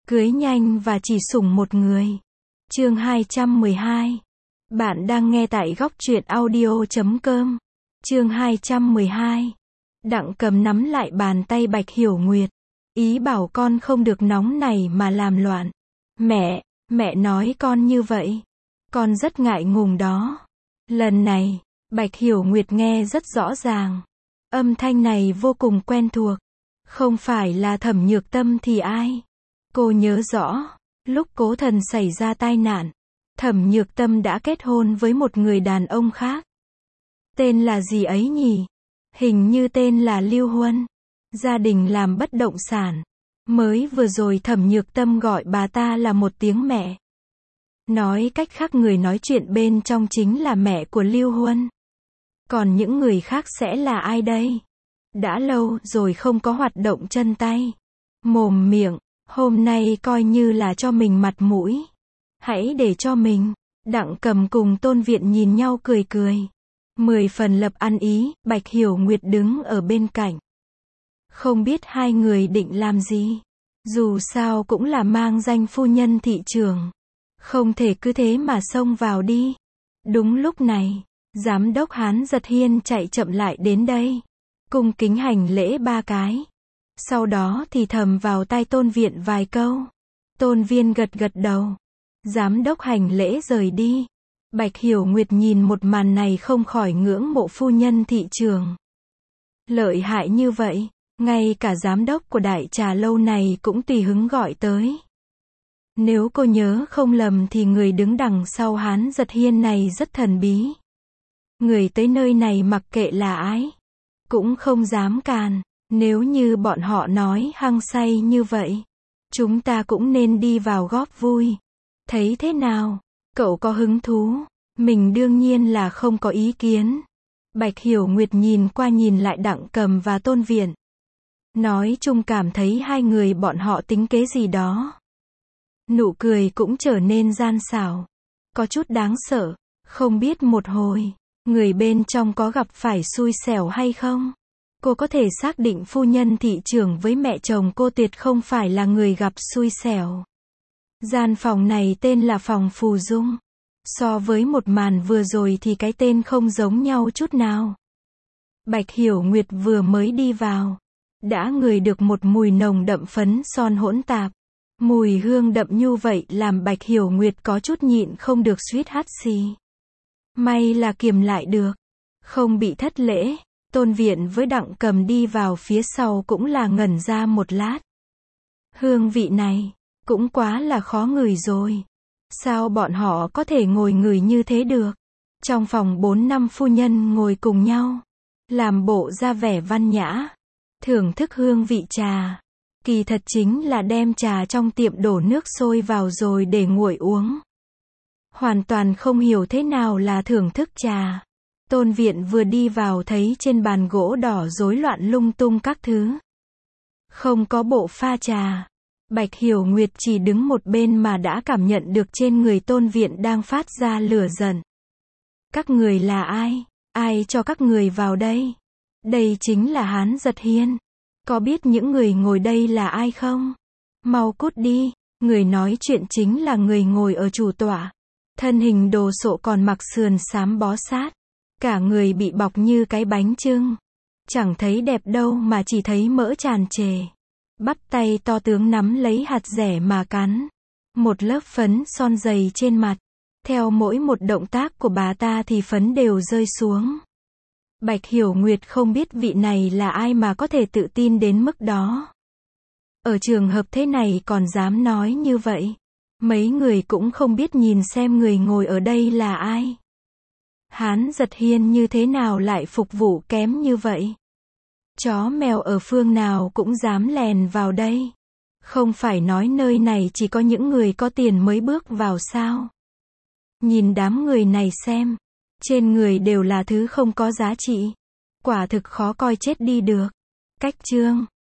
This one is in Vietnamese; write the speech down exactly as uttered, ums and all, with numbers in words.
Cưới nhanh và chỉ sủng một người. Chương hai trăm mười hai. Bạn đang nghe tại góc truyện audio chấm com. Chương hai trăm mười hai. Đặng Cầm nắm lại bàn tay Bạch Hiểu Nguyệt. Ý bảo con không được nóng này mà làm loạn. Mẹ, mẹ nói con như vậy. Con rất ngại ngùng đó. Lần này, Bạch Hiểu Nguyệt nghe rất rõ ràng. Âm thanh này vô cùng quen thuộc. Không phải là Thẩm Nhược Tâm thì ai? Cô nhớ rõ, lúc Cố Thần xảy ra tai nạn, Thẩm Nhược Tâm đã kết hôn với một người đàn ông khác. Tên là gì ấy nhỉ? Hình như tên là Lưu Huân. Gia đình làm bất động sản. Mới vừa rồi Thẩm Nhược Tâm gọi bà ta là một tiếng mẹ. Nói cách khác người nói chuyện bên trong chính là mẹ của Lưu Huân. Còn những người khác sẽ là ai đây? Đã lâu rồi không có hoạt động chân tay, mồm miệng, hôm nay coi như là cho mình mặt mũi. Hãy để cho mình. Đặng Cầm cùng Tôn Viện nhìn nhau cười cười. Mười phần lập ăn ý, Bạch Hiểu Nguyệt đứng ở bên cạnh. Không biết hai người định làm gì. Dù sao cũng là mang danh phu nhân thị trường. Không thể cứ thế mà xông vào đi. Đúng lúc này, Giám đốc Hán Giật Hiên chạy chậm lại đến đây. Cung kính hành lễ ba cái. Sau đó thì thầm vào tai Tôn Viện vài câu. Tôn Viên gật gật đầu. Giám đốc hành lễ rời đi. Bạch Hiểu Nguyệt nhìn một màn này không khỏi ngưỡng mộ phu nhân thị trường. Lợi hại như vậy, ngay cả giám đốc của đại trà lâu này cũng tùy hứng gọi tới. Nếu cô nhớ không lầm thì người đứng đằng sau Hán Giật Hiên này rất thần bí. Người tới nơi này mặc kệ là ai, cũng không dám càn. Nếu như bọn họ nói hăng say như vậy, chúng ta cũng nên đi vào góp vui. Thấy thế nào? Cậu có hứng thú? Mình đương nhiên là không có ý kiến. Bạch Hiểu Nguyệt nhìn qua nhìn lại Đặng Cầm và Tôn Viện. Nói chung cảm thấy hai người bọn họ tính kế gì đó. Nụ cười cũng trở nên gian xảo. Có chút đáng sợ. Không biết một hồi, người bên trong có gặp phải xui xẻo hay không? Cô có thể xác định phu nhân thị trưởng với mẹ chồng cô tuyệt không phải là người gặp xui xẻo. Gian phòng này tên là phòng Phù Dung. So với một màn vừa rồi thì cái tên không giống nhau chút nào. Bạch Hiểu Nguyệt vừa mới đi vào, đã ngửi được một mùi nồng đậm phấn son hỗn tạp. Mùi hương đậm như vậy làm Bạch Hiểu Nguyệt có chút nhịn không được suýt hắt xì. May là kiềm lại được, không bị thất lễ. Tôn Viện với Đặng Cầm đi vào phía sau cũng là ngẩn ra một lát. Hương vị này, cũng quá là khó ngửi rồi. Sao bọn họ có thể ngồi ngửi như thế được? Trong phòng bốn năm phu nhân ngồi cùng nhau, làm bộ ra vẻ văn nhã, thưởng thức hương vị trà. Kỳ thật chính là đem trà trong tiệm đổ nước sôi vào rồi để nguội uống. Hoàn toàn không hiểu thế nào là thưởng thức trà. Tôn Viện vừa đi vào thấy trên bàn gỗ đỏ rối loạn lung tung các thứ. Không có bộ pha trà. Bạch Hiểu Nguyệt chỉ đứng một bên mà đã cảm nhận được trên người Tôn Viện đang phát ra lửa giận. Các người là ai? Ai cho các người vào đây? Đây chính là Hán Giật Hiên. Có biết những người ngồi đây là ai không? Mau cút đi. Người nói chuyện chính là người ngồi ở chủ tọa. Thân hình đồ sộ còn mặc sườn xám bó sát. Cả người bị bọc như cái bánh chưng. Chẳng thấy đẹp đâu mà chỉ thấy mỡ tràn trề. Bắp tay to tướng nắm lấy hạt dẻ mà cắn. Một lớp phấn son dày trên mặt. Theo mỗi một động tác của bà ta thì phấn đều rơi xuống. Bạch Hiểu Nguyệt không biết vị này là ai mà có thể tự tin đến mức đó. Ở trường hợp thế này còn dám nói như vậy. Mấy người cũng không biết nhìn xem người ngồi ở đây là ai. Hán Giật Hiên như thế nào lại phục vụ kém như vậy? Chó mèo ở phương nào cũng dám lèn vào đây. Không phải nói nơi này chỉ có những người có tiền mới bước vào sao? Nhìn đám người này xem. Trên người đều là thứ không có giá trị. Quả thực khó coi chết đi được. Cách chương